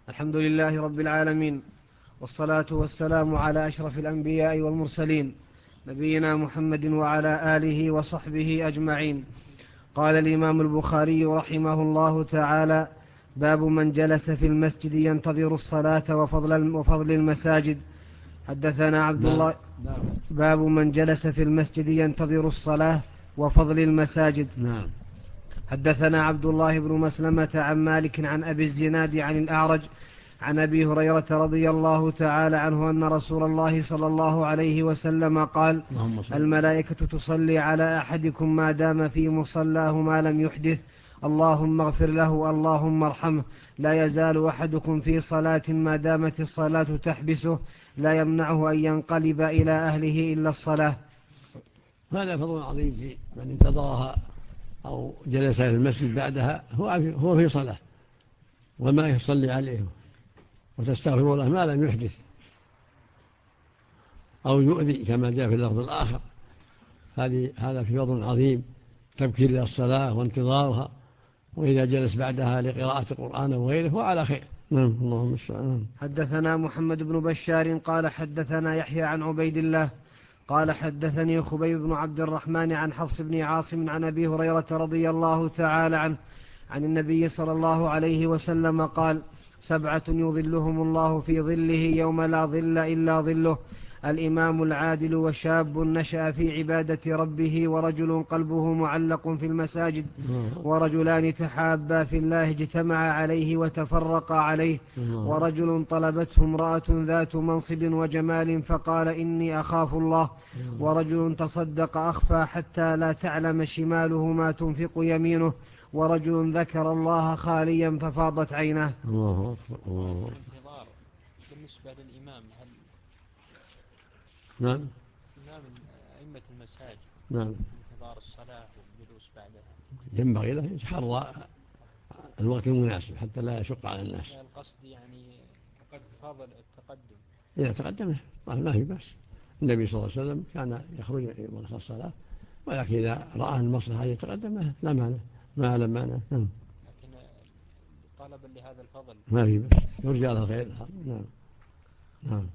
الحمد لله رب العالمين، والصلاة والسلام على أشرف الأنبياء والمرسلين، نبينا محمد وعلى آله وصحبه أجمعين. قال الإمام البخاري رحمه الله تعالى: باب من جلس في المسجد ينتظر الصلاة وفضل المساجد. حدثنا عبد الله. باب من جلس في المسجد ينتظر الصلاة وفضل المساجد. حدثنا عبد الله بن مسلمة عن مالك عن أبي الزناد عن الأعرج عن أبي هريرة رضي الله تعالى عنه أن رسول الله صلى الله عليه وسلم قال: الملائكة تصلي على أحدكم ما دام في مصلاه ما لم يحدث، اللهم اغفر له اللهم ارحمه. لا يزال أحدكم في صلاة ما دامت الصلاة تحبسه، لا يمنعه أن ينقلب إلى أهله إلا الصلاة. هذا فضل عظيم في من انتظرها أو جلس في المسجد بعدها هو في صلاة، وما يصلي عليه وتستغفر له ما لم يحدث أو يؤذي كما جاء في اللفظ الآخر. هذا في فضل عظيم، تبكير للصلاة وانتظارها، وإذا جلس بعدها لقراءة القرآن وغيره هو على خير. اللهم استعان. حدثنا محمد بن بشار قال حدثنا يحيى عن عبيد الله قال حدثني خبيب بن عبد الرحمن عن حفص بن عاصم عن أبي هريرة رضي الله تعالى عنه عن النبي صلى الله عليه وسلم قال: 7 يظلهم الله في ظله يوم لا ظل إلا ظله: الإمام العادل، وشاب نشأ في عبادة ربه، ورجل قلبه معلق في المساجد، ورجلان تحابا في الله اجتمعا عليه وتفرقا عليه، ورجل طلبته امرأة ذات منصب وجمال فقال إني أخاف الله، ورجل تصدق أخفى حتى لا تعلم شماله ما تنفق يمينه، ورجل ذكر الله خاليا ففاضت عيناه. الانتظار بالنسبة للإمام، هل نعم أئمة المساجد انتظار الصلاة والجلوس بعدها ينبغي له يتحرى الوقت المناسب حتى لا يشق على الناس. القصد يعني قد فاضل التقدم، إذا تقدم ما في بأس. النبي صلى الله عليه وسلم كان يخرج من الصلاة، ولكن إذا رأى المصلحة يتقدم لا مانع، ما لم مانع. لكن طلبا لهذا الفضل ما في بأس، يرجى له خير. نعم.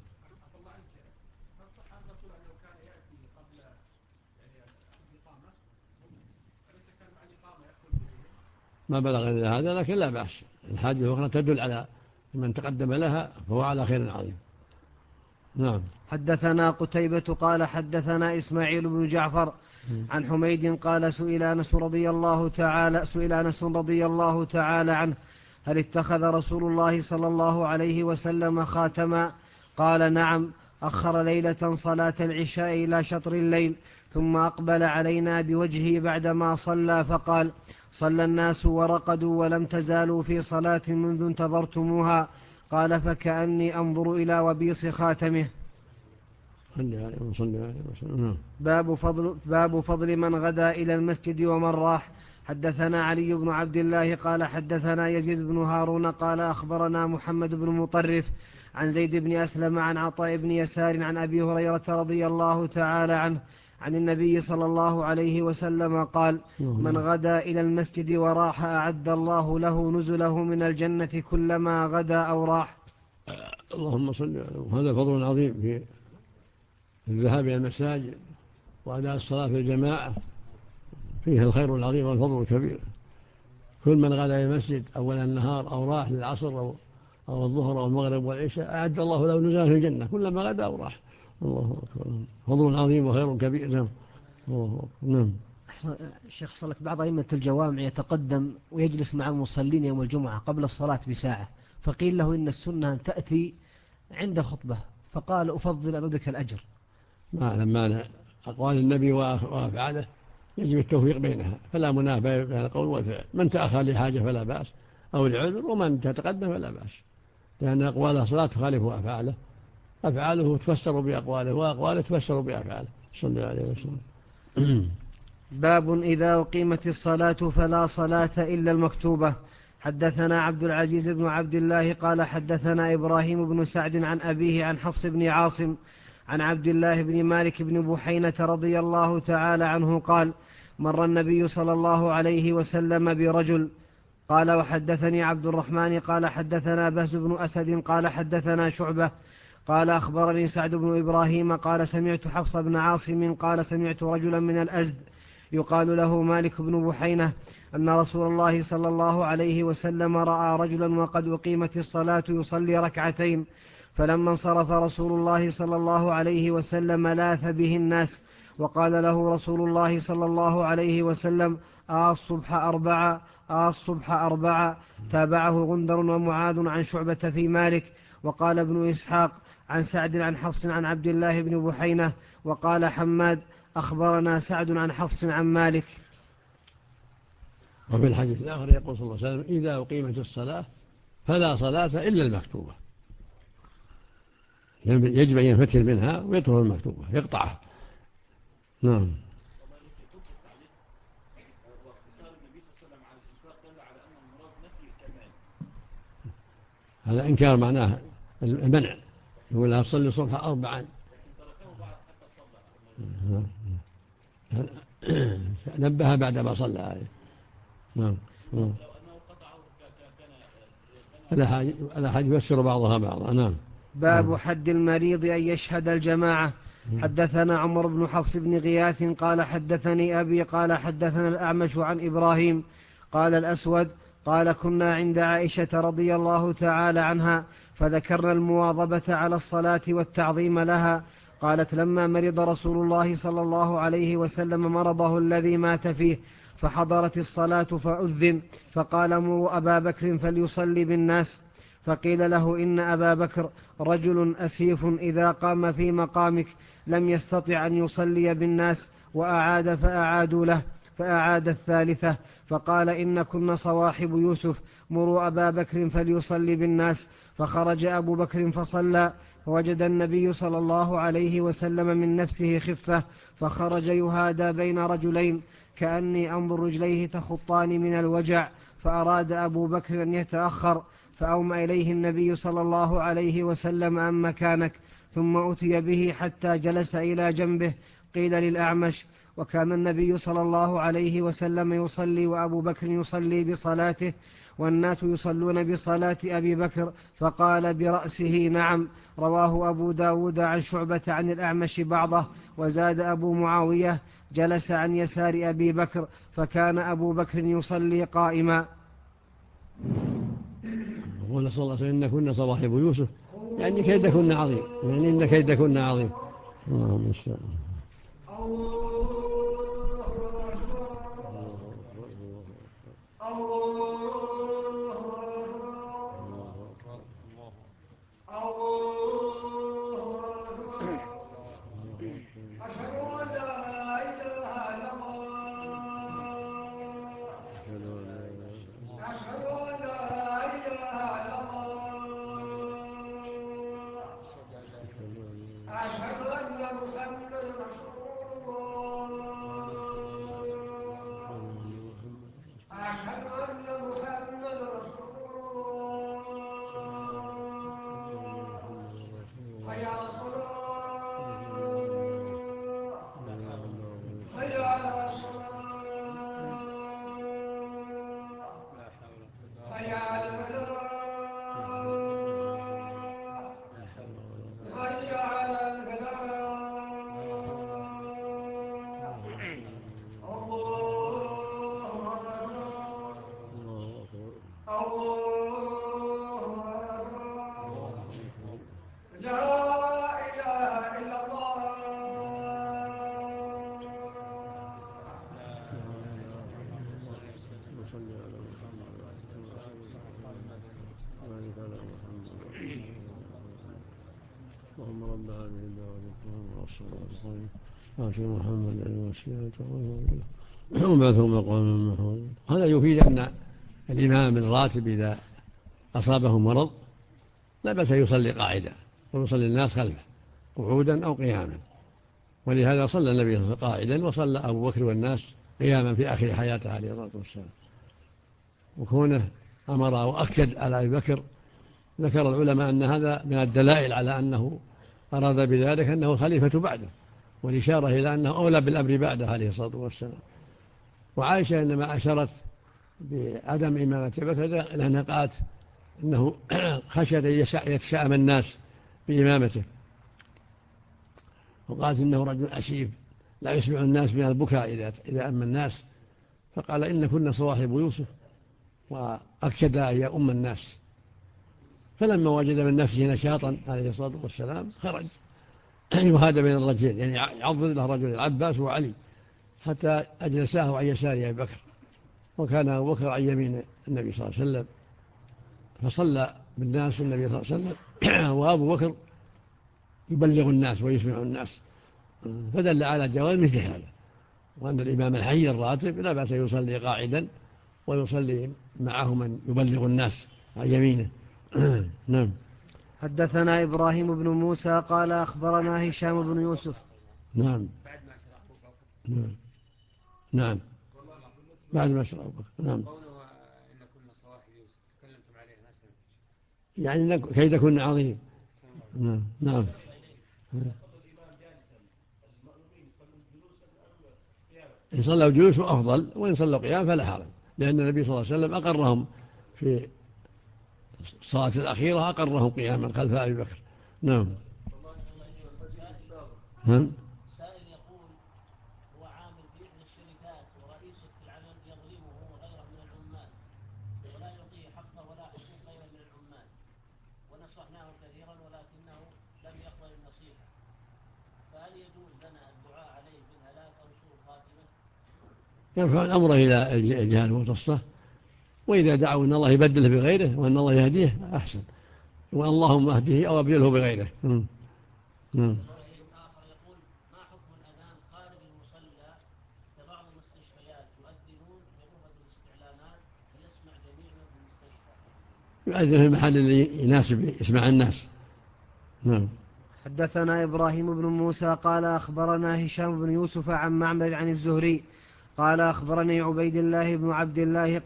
ما بلغ إلى هذا، لكن لا بأس. الحاجة الأخرى تدل على من تقدم لها فهو على خير عظيم. نعم. حدثنا قتيبة قال حدثنا إسماعيل بن جعفر عن حميد قال سئل أنس رضي الله تعالى عنه: هل اتخذ رسول الله صلى الله عليه وسلم خاتما؟ قال: نعم، أخر ليلة صلاة العشاء إلى شطر الليل، ثم أقبل علينا بوجهه بعدما صلى فقال: صلى الناس ورقدوا ولم تزالوا في صلاة منذ انتظرتموها. قال: فكأني أنظر إلى وبيص خاتمه. باب فضل من غدا إلى المسجد ومن راح. حدثنا علي بن عبد الله قال حدثنا يزيد بن هارون قال أخبرنا محمد بن مطرف عن زيد بن أسلم عن عطاء بن يسار عن أبي هريرة رضي الله تعالى عنه عن النبي صلى الله عليه وسلم قال: من غدا إلى المسجد وراح أعد الله له نزله من الجنة كلما غدا أو راح. اللهم صل. هذا فضل عظيم في الذهاب إلى المساجد وأداء الصلاة في الجماعة، فيه الخير العظيم والفضل الكبير. كل من غدا إلى المسجد أول النهار أو راح للعصر أو الظهر أو المغرب والعشاء أعد الله له نزله في الجنة كلما غدا أو راح. الله أكبر، فضل عظيم وخير كبير. نعم. شيخ صلى بعض أئمة الجوامع يتقدم ويجلس مع المصلين يوم الجمعة قبل الصلاة بساعة، فقيل له إن السنة أن تأتي عند الخطبة، فقال: أفضل أن أدرك الأجر. لما أقوال النبي وأفعاله يجب التوفيق بينها، فلا منافاة بين القول والفعل. من تأخر لحاجة فلا بأس أو العذر، ومن تتقدم فلا بأس، لأن أقواله صلاة تخالف أفعاله، أفعاله تفسر بأقواله وأقواله تفسر بأفعاله صلى الله عليه وسلم. باب إذا أقيمت الصلاة فلا صلاة إلا المكتوبة. حدثنا عبد العزيز بن عبد الله قال حدثنا إبراهيم بن سعد عن أبيه عن حفص بن عاصم عن عبد الله بن مالك بن بحينة رضي الله تعالى عنه قال: مر النبي صلى الله عليه وسلم برجل قال وحدثني عبد الرحمن قال حدثنا بهز بن أسد قال حدثنا شعبة قال أخبرني سعد بن إبراهيم قال سمعت حفص بن عاصم قال سمعت رجلا من الأزد يقال له مالك بن بحينة أن رسول الله صلى الله عليه وسلم رأى رجلا وقد أقيمت الصلاة يصلي ركعتين، فلما انصرف رسول الله صلى الله عليه وسلم لاث به الناس، وقال له رسول الله صلى الله عليه وسلم الصبح أربعة. تابعه غندر ومعاذ عن شعبة في مالك. وقال ابن إسحاق عن سعد عن حفص عن عبد الله بن بحينة. وقال حماد أخبرنا سعد عن حفص عن مالك. وفي الحديث الآخر يقول صلى الله عليه وسلم إذا أقيمت الصلاة فلا صلاة إلا المكتوبة، يجب أن ينفتل منها ويترك المكتوبة يقطعها. نعم. هذا إنكار معناه المنع، يقول لا تصلي الصبح 4 نبه بعد ما صلى عليه. نعم. الأحاديث يفسر بعضها بعضا. نعم. باب حد المريض أن يشهد الجماعة. حدثنا عمر بن حفص بن غياث قال حدثني أبي قال حدثنا الأعمش عن إبراهيم قال الأسود قال كنا عند عائشة رضي الله تعالى عنها فذكرنا المواظبة على الصلاة والتعظيم لها. قالت لما مرض رسول الله صلى الله عليه وسلم مرضه الذي مات فيه فحضرت الصلاة فأذن فقال مروا أبا بكر فليصلي بالناس، فقيل له إن أبا بكر رجل أسيف إذا قام في مقامك لم يستطع أن يصلي بالناس، وأعاد فأعادوا له فأعاد الثالثة، فقال إن كن صواحب يوسف مروا أبا بكر فليصلي بالناس. فخرج أبو بكر فصلى، فوجد النبي صلى الله عليه وسلم من نفسه خفة، فخرج يهادى بين رجلين كأني أنظر رجليه تخطان من الوجع، فأراد أبو بكر أن يتأخر فأومأ إليه النبي صلى الله عليه وسلم أم مكانك، ثم أتي به حتى جلس إلى جنبه. قيل للأعمش وكان النبي صلى الله عليه وسلم يصلي وأبو بكر يصلي بصلاته والناس يصلون بصلاة أبي بكر، فقال برأسه نعم. رواه أبو داود عن شعبة عن الأعمش بعضه، وزاد أبو معاوية جلس عن يسار أبي بكر فكان أبو بكر يصلي قائما. قال صلى الله عليه وسلم إن كنا صواحب يوسف، يعني كيدكن عظيم، يعني إن كيدكن عظيم. اللهم صل اللهم رب هذه الدعوة التامة والصلاة القائمة آت محمد الوسيلة وبعثه مقاما محمودا. هذا يفيد أن الإمام الراتب إذا أصابه مرض لا بأس يصلي قاعدا ويصلي الناس خلفه قعودا أو قياما، ولهذا صلى النبي صلى الله عليه وسلم قاعدا وصلى أبو بكر والناس قياما في آخر حياته عليه الصلاة والسلام. وكونه أمر وأكد على أبي بكر ذكر العلماء أن هذا من الدلائل على أنه أراد بذلك أنه الخليفة بعده، والإشارة إلى أنه أولى بالأمر بعده عليه الصلاة والسلام. وعائشة إنما أشرت بعدم إمامة بكر لأنها قالت إنه خشية يتشائم الناس بإمامته، وقالت إنه رجل أشيب لا يسمع الناس من البكاء إذا أما الناس، فقال إن كنا صواحب يوسف، وأكد أن يؤم الناس. فلما وجد من نفسه نشاطا عليه الصلاة والسلام خرج يهادى بين الرجلين، يعني يعضد له رجل العباس وعلي حتى أجلساه عن يسار أبي بكر، وكان أبو بكر عن يمين النبي صلى الله عليه وسلم، فصلى بالناس النبي صلى الله عليه وسلم وأبو بكر يبلغ الناس ويسمع الناس، فدل على جواز مثل هذا، وأن الإمام الحي الراتب لا بأس يصلي قاعدا ويصلي معه من يبلغ الناس عن يمينه. نعم. حدثنا إبراهيم بن موسى قال أخبرنا هشام بن يوسف. نعم. نعم. نعم. بعد ما شرع أبو بكر. نعم. قوله إن كنا صواحب يوسف تكلمتم عليه ما سمعت، يعني كي تكون عظيم. نعم. نعم. إن صلوا جلوس أفضل، وإن صلوا قيام فلا حرج، لأن النبي صلى الله عليه وسلم أقرهم في الصلاة الأخيرة، أقرهم قياما خلف أبي بكر. نعم. نعم. سائل يقول هو عامل في إحدى الشركات ورئيسه في العمل يظلمه وغيره من العمال ولا يعطيه حقه ولا حقوق غيره من العمال، ونصحناه كثيرا ولكنه لم يقبل النصيحة، فهل يجوز لنا الدعاء عليه بالهلاك أو سوء الخاتمة؟ يرفع الأمر إلى الجهة المختصة، وإذا دعوا أن الله يبدله بغيره وأن الله يهديه أحسن، واللهم اهده أو أبدله بغيره. آخر يقول ما حكم الأذان خارج المصلى كبعض المستشفيات يؤذنون في غرفة الاستعلامات ليسمع جميع من في المستشفى؟ يؤذن في المحل اللي يناسب يسمع الناس. نعم. حدثنا إبراهيم بن موسى قال أخبرنا هشام بن يوسف عن معمر عن الزهري قال أخبرني عبيد الله بن عبد الله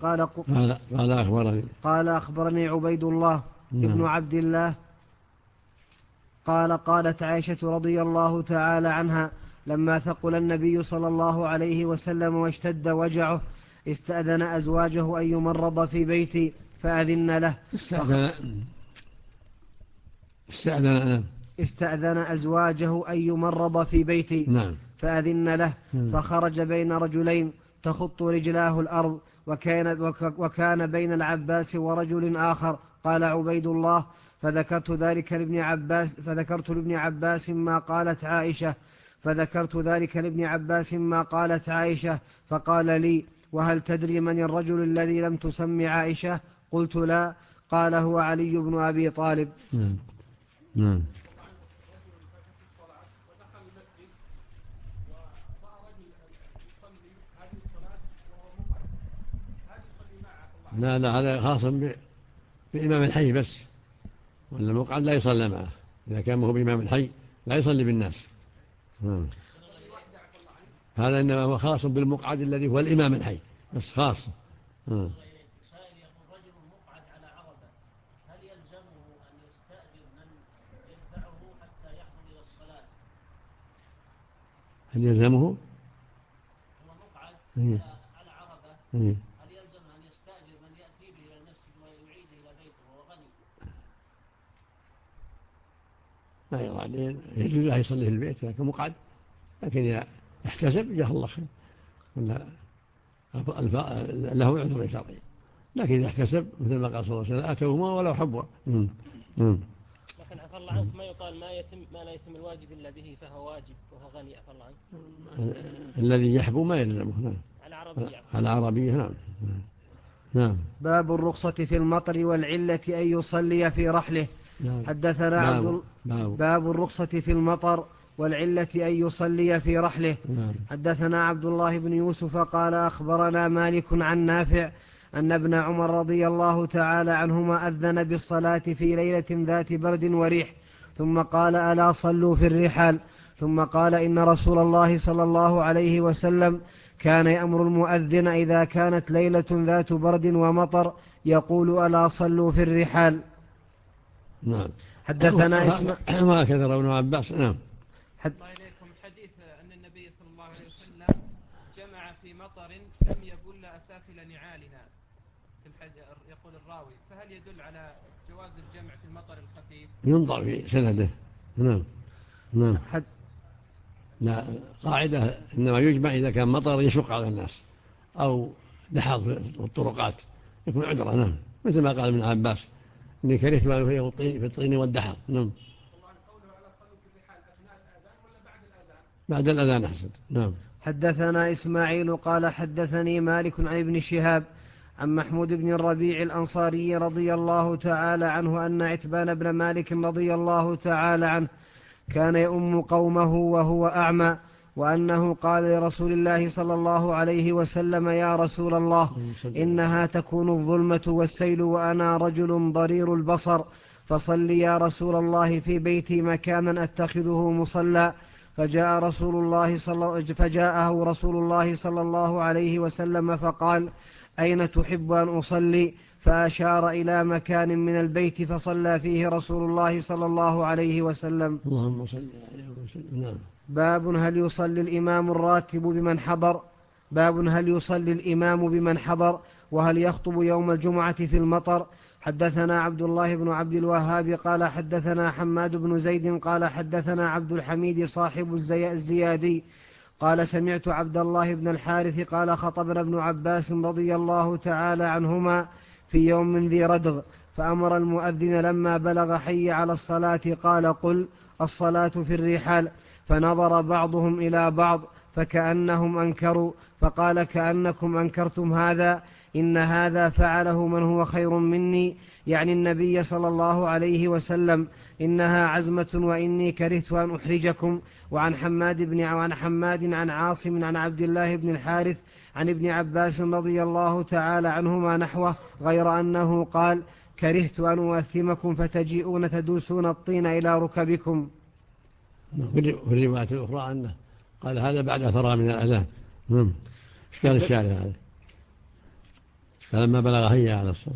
قال أخبرني عبيد الله بن عبد الله قال قالت عائشة رضي الله تعالى عنها لما ثقل النبي صلى الله عليه وسلم واشتد وجعه استأذن أزواجه أن يمرض في بيتي فأذن له. استأذن أزواجه أن يمرض في بيتي. نعم. فأذن له. فخرج بين رجلين تخط رجلاه الأرض وكان بين العباس ورجل آخر. قال عبيد الله فذكرت لابن عباس ما قالت عائشة فقال لي وهل تدري من الرجل الذي لم تسمي عائشة؟ قلت لا. قال هو علي بن أبي طالب. نعم. لا هذا خاص بإمام الحي بس، وأن المقعد لا يصلى معه، إذا كان هو بإمام الحي لا يصلي بالناس. هذا إنما هو خاص بالمقعد الذي هو الإمام الحي بس خاص. سائل يقول رجل مقعد على عربة هل يلزمه أن يستأجر من يدفعه حتى يحضر إلى الصلاة؟ هل يلزمه؟ هو مقعد على عربة هل يلزم أن يستأجر من يأتي به إلى المسجد ويعيده إلى بيته وهو غني؟ لا يرى، يجوز له يصلي في البيت لكن مقعد، لكن إذا احتسب جزاه الله خير له عذر شرعي، لكن إذا احتسب مثل ما قال صلى الله عليه وسلم آتوهما ولو حبوا. لكن عفى الله عنك ما يقال ما لا يتم الواجب إلا به فهو واجب وهو غني عفى الله عنك. الذي يحبو ما يلزمه. نعم. على عربية. نعم. باب الرخصة في المطر والعلة أن يصلي في رحله. حدثنا باب الرخصة في المطر والعلة أن يصلي في رحله. حدثنا عبد الله بن يوسف قال أخبرنا مالك عن نافع أن ابن عمر رضي الله تعالى عنهما أذن بالصلاة في ليلة ذات برد وريح ثم قال ألا صلوا في الرحال. ثم قال إن رسول الله صلى الله عليه وسلم كان يأمر المؤذن إذا كانت ليلة ذات برد ومطر يقول ألا صلوا في الرحال. نعم. حدثنا ما كثر ابن عباس. نعم. الله إليكم حديث أن النبي صلى الله عليه وسلم جمع في مطر لم يبل أسافل نعالنا، يقول الراوي، فهل يدل على جواز الجمع في المطر الخفيف؟ ينظر في سنده. نعم نعم. لا، قاعدة إنما يجمع إذا كان مطر يشق على الناس أو دحض في الطرقات يكون عذرا. نعم، مثل ما قال ابن عباس إني كرهت ما فيه في الطين والدحض. نعم. بعد الأذان أحسن. نعم. حدثنا إسماعيل قال حدثني مالك عن ابن شهاب عن محمود بن الربيع الأنصاري رضي الله تعالى عنه أن عتبان بن مالك رضي الله تعالى عنه كان يؤم قومه وهو أعمى، وأنه قال لرسول الله صلى الله عليه وسلم: يا رسول الله، إنها تكون الظلمة والسيل وأنا رجل ضرير البصر، فصل يا رسول الله في بيتي مكانا أتخذه مصلى. فجاءه رسول الله صلى الله عليه وسلم فقال: أين تحب أن أصلي؟ فأشار إلى مكان من البيت فصلى فيه رسول الله صلى الله عليه وسلم. اللهم صل عليه وسلم. نعم. باب هل يصلي الإمام الراتب بمن حضر. باب هل يصلي الإمام بمن حضر وهل يخطب يوم الجمعة في المطر. حدثنا عبد الله بن عبد الوهاب قال حدثنا حماد بن زيد قال حدثنا عبد الحميد صاحب الزيادي قال سمعت عبد الله بن الحارث قال خطبنا ابن عباس رضي الله تعالى عنهما في يوم من ذي ردغ، فأمر المؤذن لما بلغ حي على الصلاة قال: قل الصلاة في الرحال. فنظر بعضهم إلى بعض فكأنهم أنكروا، فقال: كأنكم أنكرتم هذا، إن هذا فعله من هو خير مني، يعني النبي صلى الله عليه وسلم، إنها عزمة وإني كرهت أن أحرجكم. وعن حماد عن عاصم عن عبد الله بن الحارث عن ابن عباس رضي الله تعالى عنهما نحوه، غير أنه قال: كرهت أن أؤثمكم فتجيئون تدوسون الطين إلى ركبكم. في الرواية الأخرى أنه قال هذا بعد فرغ من الأذان. إشكال الشارع هذا فلما بلغ هيا على الصلاة.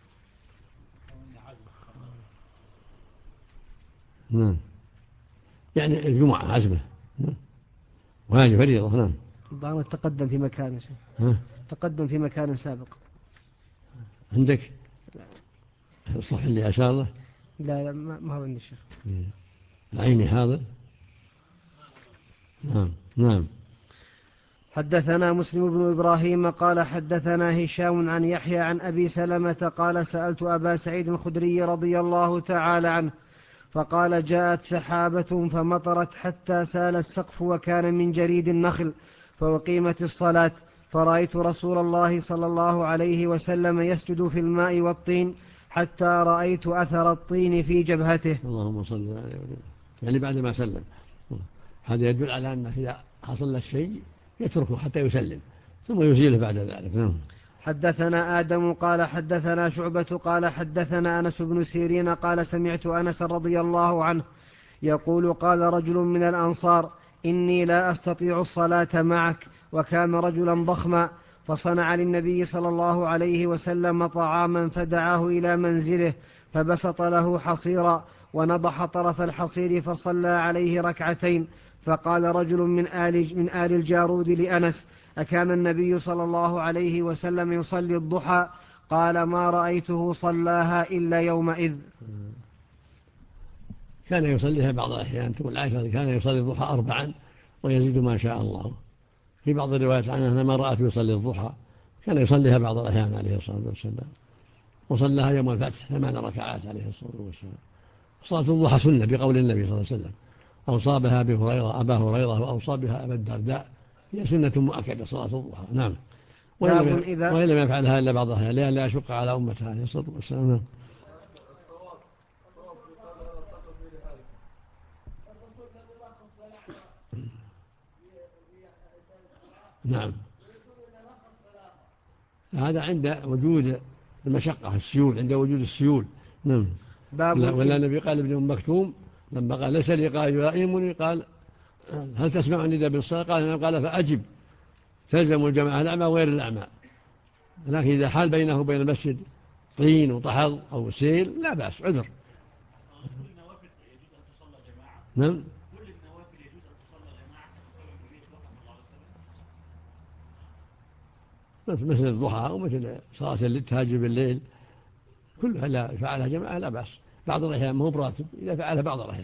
يعني الجمعة عزمة وهذه فريضة. نعم. بعض تقدم في مكان تقدم في مكان سابق عندك الصح اللي أشار له. لا ما هو عندي الشيخ. العيني حاضر. نعم. حدثنا مسلم بن إبراهيم قال حدثنا هشام عن يحيى عن أبي سلمة قال سألت أبا سعيد الخدري رضي الله تعالى عنه فقال: جاءت سحابة فمطرت حتى سال السقف وكان من جريد النخل، فأقيمت الصلاة، فرأيت رسول الله صلى الله عليه وسلم يسجد في الماء والطين حتى رأيت أثر الطين في جبهته. اللهم صل عليه وسلم. يعني بعد ما سلم. هذا يدل على أنه إذا حصل الشيء يتركه حتى يسلم ثم يزيله بعد ذلك. نعم. حدثنا آدم قال حدثنا شعبة قال حدثنا أنس بن سيرين قال سمعت أنس رضي الله عنه يقول: قال رجل من الأنصار: إني لا أستطيع الصلاة معك، وكان رجلا ضخما، فصنع للنبي صلى الله عليه وسلم طعاما فدعاه إلى منزله فبسط له حصيرا ونضح طرف الحصير فصلى عليه ركعتين. فقال رجل من آل الجارود لأنس: أكان النبي صلى الله عليه وسلم يصلي الضحى؟ قال: ما رأيته صلاها إلا يومئذ. كان يصليها بعض الأحيان. تقول عائشة كان يصلي الضحى 4 ويزيد ما شاء الله. في بعض الروايات عنه أنها ما رأت يصلي الضحى، كان يصليها بعض الأحيان عليه الصلاة والسلام، وصلىها يوم الفتح 8 ركعات عليه الصلاة والسلام. صلاة الضحى سنة بقول النبي صلى الله عليه وسلم: أوصى بها أبا هريرة وأوصى بها أبا الدرداء، هي سنة مؤكدة صلاة الضحى. نعم. وإن لم يفعلها إلا بعض الأحيان لا يشق على أمتها عليه الصلاة والسلام. نعم. هذا عند وجود المشقة السيول، عند وجود السيول. نعم. ولا النبي قال ابن مكتوم لما قال: ليس لي قائد يؤمني، قال: هل تسمع النداء بالصلاة؟ قال: فأجب. تلزم الجماعة الأعمى وغير الأعمى، لكن إذا حال بينه وبين المسجد طين وطحض أو سيل لا بأس، عذر. نعم. مثل الضحى ومثل صلاة التهجد بالليل كلها لا فعلها جماعة لا بأس. بعض الأحيان ما هو براتب إذا فعلها بعض الأحيان.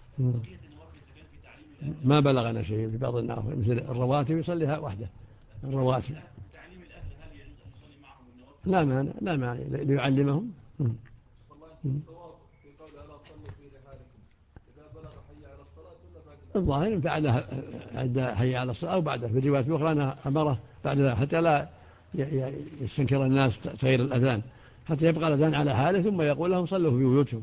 ما بلغنا شيء في بعض النوافل مثل الرواتب يصليها وحده الرواتب. لا مانع لا مانع ليعلمهم. الظاهر إن فعلها عند حي على الصلاة أو بعده. في الروايات الأخرى أنا أمره بعد ذلك حتى لا يستنكر الناس تغيير الأذان حتى يبقى الأذان على حاله ثم يقول لهم صلوا في بيوتهم.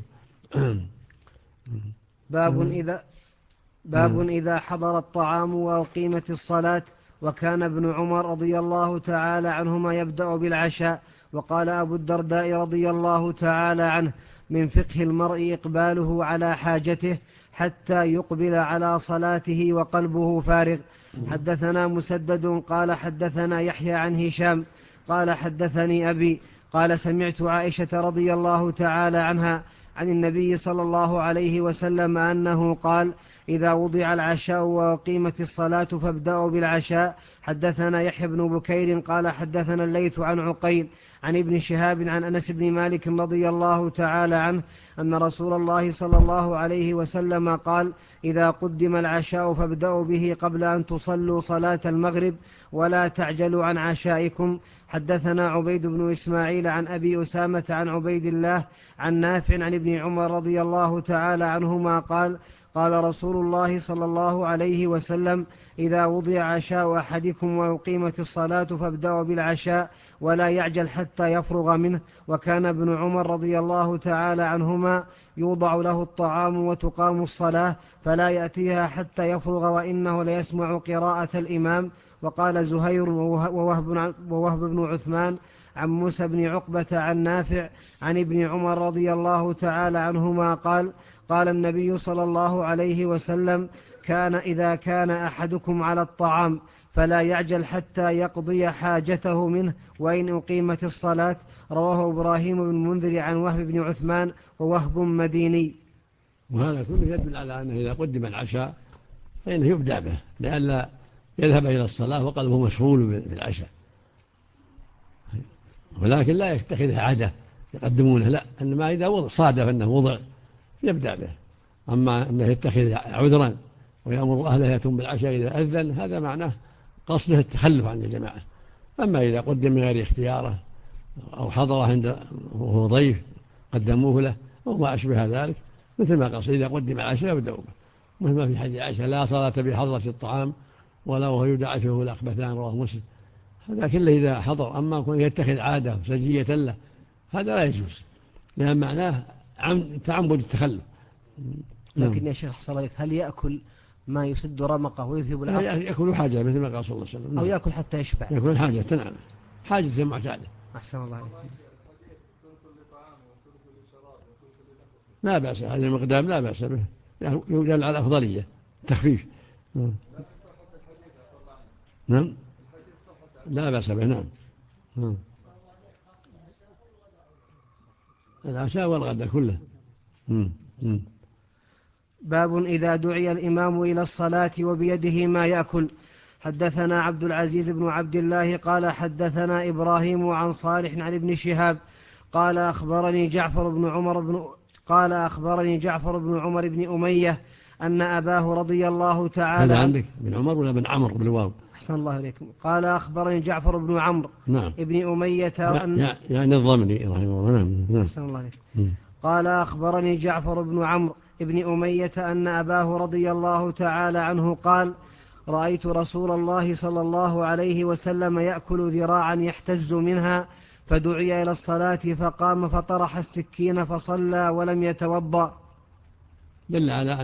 باب إذا حضر الطعام وأقيمت الصلاة. وكان ابن عمر رضي الله تعالى عنهما يبدأ بالعشاء. وقال أبو الدرداء رضي الله تعالى عنه من فقه المرء إقباله على حاجته حتى يقبل على صلاته وقلبه فارغ. حدثنا مسدد قال حدثنا يحيى عن هشام قال حدثني أبي قال سمعت عائشة رضي الله تعالى عنها عن النبي صلى الله عليه وسلم أنه قال إذا وضع العشاء وقيمت الصلاة فابدأوا بالعشاء. حدثنا يحيى بن بكير قال حدثنا الليث عن عقيل عن ابن شهاب عن أنس بن مالك رضي الله تعالى عنه أن رسول الله صلى الله عليه وسلم قال إذا قدم العشاء فابدأوا به قبل أن تصلوا صلاة المغرب ولا تعجلوا عن عشائكم. حدثنا عبيد بن إسماعيل عن أبي أسامة عن عبيد الله عن نافع عن ابن عمر رضي الله تعالى عنهما قال قال رسول الله صلى الله عليه وسلم إذا وضع عشاء أحدكم وأقيمت الصلاة فابدأوا بالعشاء ولا يعجل حتى يفرغ منه. وكان ابن عمر رضي الله تعالى عنهما يوضع له الطعام وتقام الصلاة فلا يأتيها حتى يفرغ وإنه ليسمع قراءة الإمام. وقال زهير ووهب بن عثمان عن موسى بن عقبة عن نافع عن ابن عمر رضي الله تعالى عنهما قال قال النبي صلى الله عليه وسلم كان إذا كان أحدكم على الطعام فلا يعجل حتى يقضي حاجته منه وإن أقيمت الصلاة. رواه إبراهيم بن منذر عن وهب بن عثمان ووهب مديني. وهذا كله يدل على أنه إذا قدم العشاء فإنه يبدأ به لئلا يذهب إلى الصلاة وقلبه مشغول بالعشاء. ولكن لا يتخذها عادة يقدمونه لا إنما إذا صادف أنه وضع يبدأ به. أما أنه يتخذ عذرا ويأمر أهله يأتون بالعشاء إذا أذن هذا معناه قصده التخلف عن الجماعة. أما إذا قدم من غير اختياره أو حضره عند وهو ضيف قدموه له أو ما أشبه ذلك مثل ما قصد إذا قدم العشاء يبدأ به. مثل ما في حديث عائشة لا صلاة بحضرة الطعام ولا وهو يدعفه الأخبثان رواه مسلم. هذا كله إذا حضر. أما يكون يتخذ عادة سجية له هذا لا يجوز لأن معناه تعمد التخلف. لكن يا شيخ صلى الله عليه هل يأكل ما يسد رمقه ويذهب العقل؟ يأكل حاجة مثل ما قال صلى الله عليه وسلم. أو يأكل حتى يشبع. يأكل حاجة نعم حاجة معتادة. أحسن الله عليك. لا بأس هذا المقدام لا بأس به يدل على الأفضلية تخفيف. نعم لا بأس به نعم. العشاء والغداء كله. باب إذا دعي الإمام إلى الصلاة وبيده ما يأكل. حدثنا عبد العزيز بن عبد الله قال حدثنا إبراهيم عن صالح عن ابن شهاب قال أخبرني جعفر بن عمر بن أمية أن أباه رضي الله تعالى. هذا عندك بن عمر ولا بن عمر بالواو؟ أحسن الله عليكم. قال أخبرني جعفر بن عمرو نعم. ابن أمية يعني الضمني رحمه الله. نعم. أحسن الله عليكم. قال أخبرني جعفر بن عمرو ابن أمية أن أباه رضي الله تعالى عنه قال رأيت رسول الله صلى الله عليه وسلم يأكل ذراعا يحتز منها فدعي إلى الصلاة فقام فطرح السكين فصلى ولم يتوضأ. دل على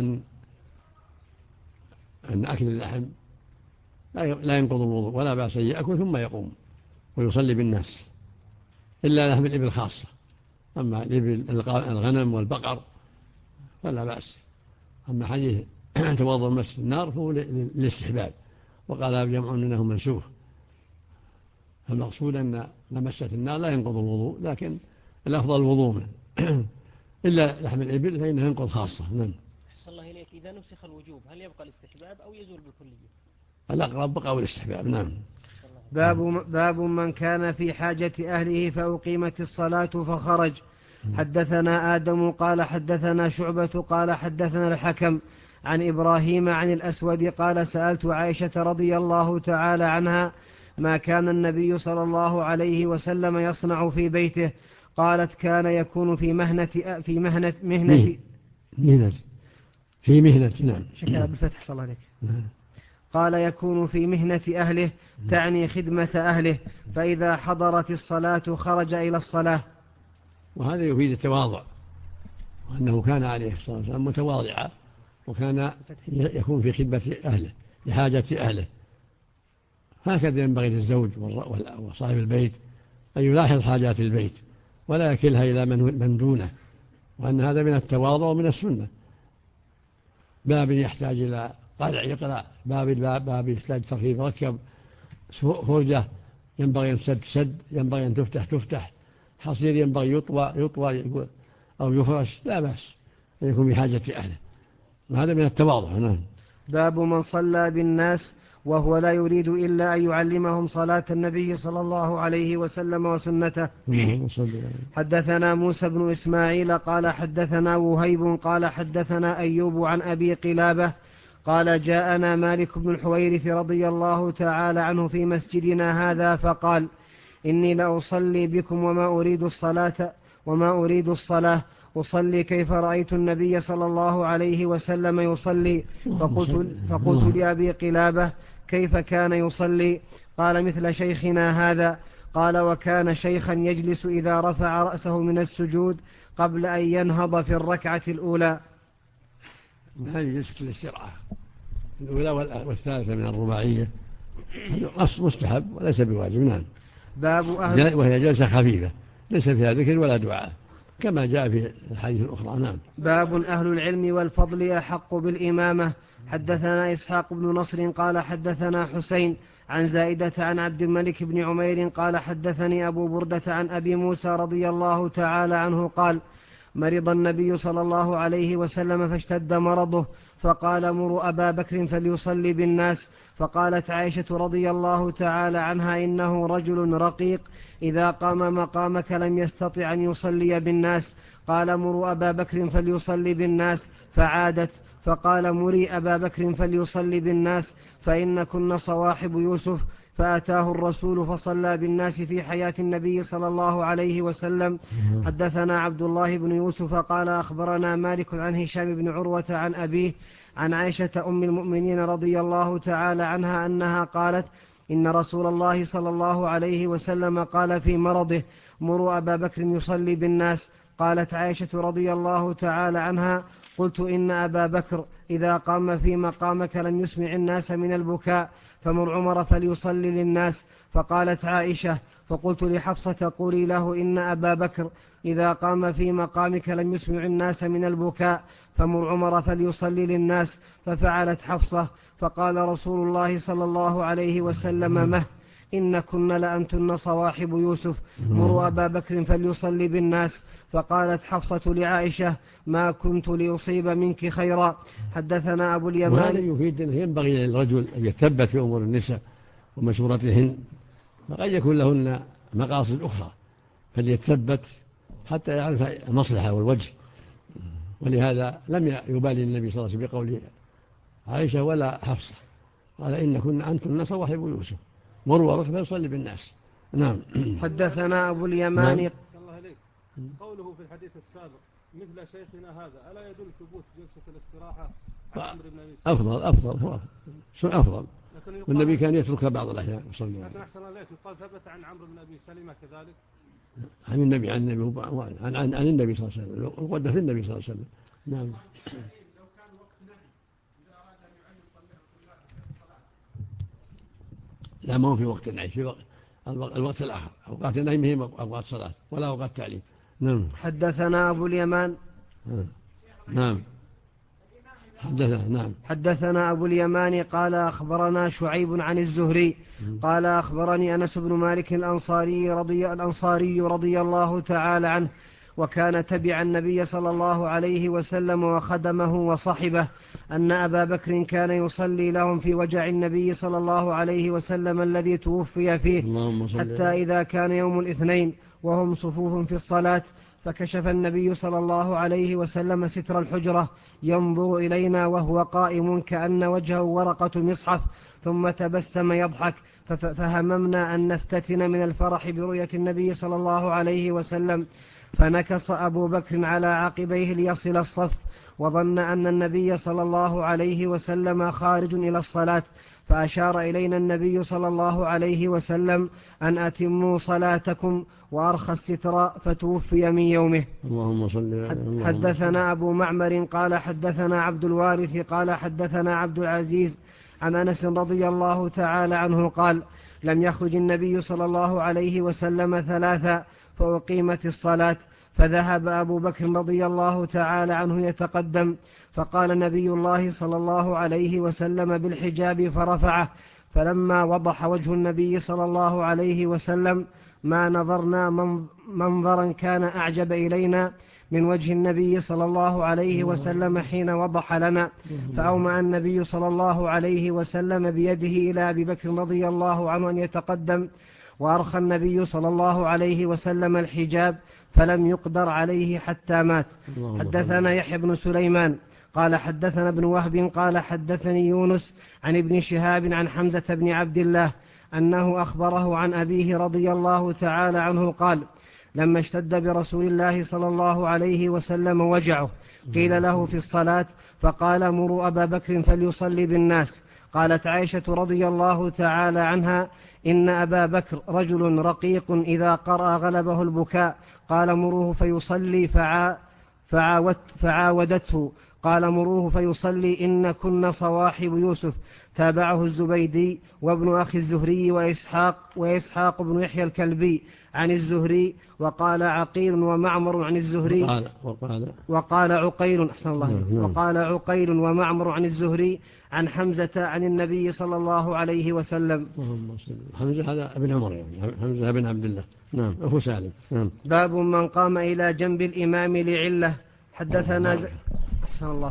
أن أكل اللحم لا ينقض الوضوء ولا بأس أن يأكل ثم يقوم ويصلي بالناس إلا لحم الإبل خاصة. أما الغنم والبقر فلا بأس. أما حديث توضأ مس النار فهو للاستحباب وقال جمع أنه منسوخ. المقصود أن مسة النار لا ينقض الوضوء لكن الأفضل الوضوء منه إلا لحم الإبل فإنه ينقض خاصة. نعم. أحسن الله إليك. إذا نسخ الوجوب هل يبقى الاستحباب أو يزول بالكلية؟ الأقرب بقول الاستحباب. نعم. باب من كان في حاجة أهله فأقيمت الصلاة فخرج. حدثنا آدم قال حدثنا شعبة قال حدثنا الحكم عن إبراهيم عن الأسود قال سألت عائشة رضي الله تعالى عنها ما كان النبي صلى الله عليه وسلم يصنع في بيته؟ قالت كان يكون في مهنة نعم. شكرا بالفتح صلى الله عليك. قال يكون في مهنة أهله تعني خدمة أهله، فإذا حضرت الصلاة خرج إلى الصلاة. وهذا يفيد التواضع، وأنه كان عليه الصلاة والسلام متواضعا، وكان يكون في خدمة أهله لحاجة أهله. هكذا ينبغي للزوج وصاحب البيت أن يلاحظ حاجات البيت ولا يكلها إلى من دونه، وأن هذا من التواضع ومن السنة. باب يحتاج إلى يقرأ، باب يحتاج تركيب ركب، فرجة ينبغي أن تسد، ينبغي أن تفتح، حصير ينبغي يطوى أو يفرش، لا بأس أن يكون بحاجة أهله، وهذا من التواضع. نعم. باب من صلى بالناس وهو لا يريد إلا أن يعلمهم صلاة النبي صلى الله عليه وسلم وسنته. حدثنا موسى بن إسماعيل قال حدثنا وهيب قال حدثنا أيوب عن أبي قلابة قال جاءنا مالك بن الحويرث رضي الله تعالى عنه في مسجدنا هذا فقال إني لأصلي بكم وما أريد الصلاة أصلي كيف رأيت النبي صلى الله عليه وسلم يصلي. فقلت لأبي قلابة كيف كان يصلي؟ قال مثل شيخنا هذا. قال وكان شيخا يجلس إذا رفع رأسه من السجود قبل أن ينهض في الركعة الأولى. هذه جلسة الاستراحة الأولى والثالثة من الرباعية، أصل مستحب وليس بواجب. نعم. وهي جلسة خفيفة ليس فيها ذكر ولا دعاء كما جاء في الحديث الأخرى. نعم. باب أهل العلم والفضل أحق بالإمامة. حدثنا إسحاق بن نصر قال حدثنا حسين عن زائدة عن عبد الملك بن عمير قال حدثني أبو بردة عن أبي موسى رضي الله تعالى عنه قال مرض النبي صلى الله عليه وسلم فاشتد مرضه فقال مروا أبا بكر فليصلي بالناس. فقالت عائشة رضي الله تعالى عنها إنه رجل رقيق إذا قام مقامك لم يستطع أن يصلي بالناس. قال مروا أبا بكر فليصلي بالناس فعادت فقال مري أبا بكر فليصلي بالناس فإن كن صواحب يوسف. فأتاه الرسول فصلى بالناس في حياة النبي صلى الله عليه وسلم. حدثنا عبد الله بن يوسف قال أخبرنا مالك عن هشام بن عروة عن أبيه عن عائشة أم المؤمنين رضي الله تعالى عنها أنها قالت إن رسول الله صلى الله عليه وسلم قال في مرضه مروا أبا بكر يصلي بالناس. قالت عائشة رضي الله تعالى عنها قلت إن أبا بكر إذا قام في مقامك لم يسمع الناس من البكاء فمر عمر فليصلي للناس. فقالت عائشة فقلت لحفصة قولي له إن أبا بكر إذا قام في مقامك لم يسمع الناس من البكاء فمر عمر فليصلي للناس. ففعلت حفصة. فقال رسول الله صلى الله عليه وسلم مه إن كن لأنتن صواحب يوسف مروا أبا بكر فليصلي بالناس. فقالت حفصة لعائشة ما كنت لأصيب منك خيرا. حدثنا أبو اليمان. وهذا يفيد أنه ينبغي للرجل أن يتثبت في أمور النساء ومشورتهن، فقد يكون لهن مقاصد أخرى فليتثبت حتى يعرف المصلحة والوجه. ولهذا لم يبالي النبي صلى الله عليه وسلم بقول عائشة ولا حفصة، قال إن كن أنتن صواحب يوسف مروا ركبه يصلي بالناس. نعم. حدثنا أبو اليمان. نعم. الله عليك. قوله في الحديث السابق مثل شيخنا هذا ألا يدل ثبوت جلسة الاستراحة عن عمرو بن أبي سلمة؟ أفضل. والنبي كان يتركها بعض الأحيان. لكن أحسن الله عليك قال ثبت عن عمرو بن أبي سلمة كذلك عن النبي عن النبي صلى الله عليه وسلم وقد في النبي صلى الله عليه وسلم. نعم. لا ما هو في وقت النهي، في الوقت الآخر. أوقات النهي هي أوقات صلاة ولا أوقات تعليم. نعم. حدثنا أبو اليمان. نعم. حدثنا أبو اليمان قال أخبرنا شعيب عن الزهري قال أخبرني أنس بن مالك الأنصاري رضي الله تعالى عنه وكان تبع النبي صلى الله عليه وسلم وخدمه وصحبه أن أبا بكر كان يصلي لهم في وجع النبي صلى الله عليه وسلم الذي توفي فيه، حتى إذا كان يوم الاثنين وهم صفوف في الصلاة فكشف النبي صلى الله عليه وسلم ستر الحجرة ينظر إلينا وهو قائم كأن وجهه ورقة مصحف، ثم تبسم يضحك، فهممنا أن نفتتن من الفرح برؤية النبي صلى الله عليه وسلم، فنكص أبو بكر على عقبيه ليصل الصف، وظن أن النبي صلى الله عليه وسلم خارج إلى الصلاة، فأشار إلينا النبي صلى الله عليه وسلم أن أتموا صلاتكم وأرخى الستر، فتوفي من يومه. اللهم صل. حدثنا أبو معمر قال حدثنا عبد الوارث قال حدثنا عبد العزيز عن أنس رضي الله تعالى عنه قال: لم يخرج النبي صلى الله عليه وسلم ثلاثا فأقيمت الصلاة، فذهب أبو بكر رضي الله تعالى عنه يتقدم، فقال نبي الله صلى الله عليه وسلم بالحجاب فرفعه، فلما وضح وجه النبي صلى الله عليه وسلم ما نظرنا منظرا كان أعجب إلينا من وجه النبي صلى الله عليه وسلم حين وضح لنا، فأومأ النبي صلى الله عليه وسلم بيده إلى أبي بكر رضي الله عنه أن يتقدم، وأرخى النبي صلى الله عليه وسلم الحجاب فلم يقدر عليه حتى مات. حدثنا يحيى بن سليمان قال حدثنا ابن وهب قال حدثني يونس عن ابن شهاب عن حمزة بن عبد الله أنه أخبره عن أبيه رضي الله تعالى عنه قال: لما اشتد برسول الله صلى الله عليه وسلم وجعه قيل له في الصلاة فقال: مروا أبا بكر فليصلي بالناس. قالت عائشة رضي الله تعالى عنها: إن أبا بكر رجل رقيق إذا قرأ غلبه البكاء، قال: مروه فيصلي، فعاودته، قال: مروه فيصلي، إن كن صواحب يوسف. تابعه الزبيدي وابن أخي الزهري وإسحاق بن يحيى الكلبي عن الزهري، وقال عقيل ومعمر عن الزهري وقال عقيل أحسن الله وقال عقيل ومعمر عن الزهري عن حمزة عن النبي صلى الله عليه وسلم. حمزة هذا ابن عمر، يعني حمزة بن عبد الله. نعم، أخو سالم. نعم. باب من قام إلى جنب الإمام لعلة. حدثنا أحسن الله.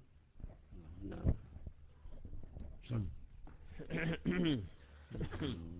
نعم.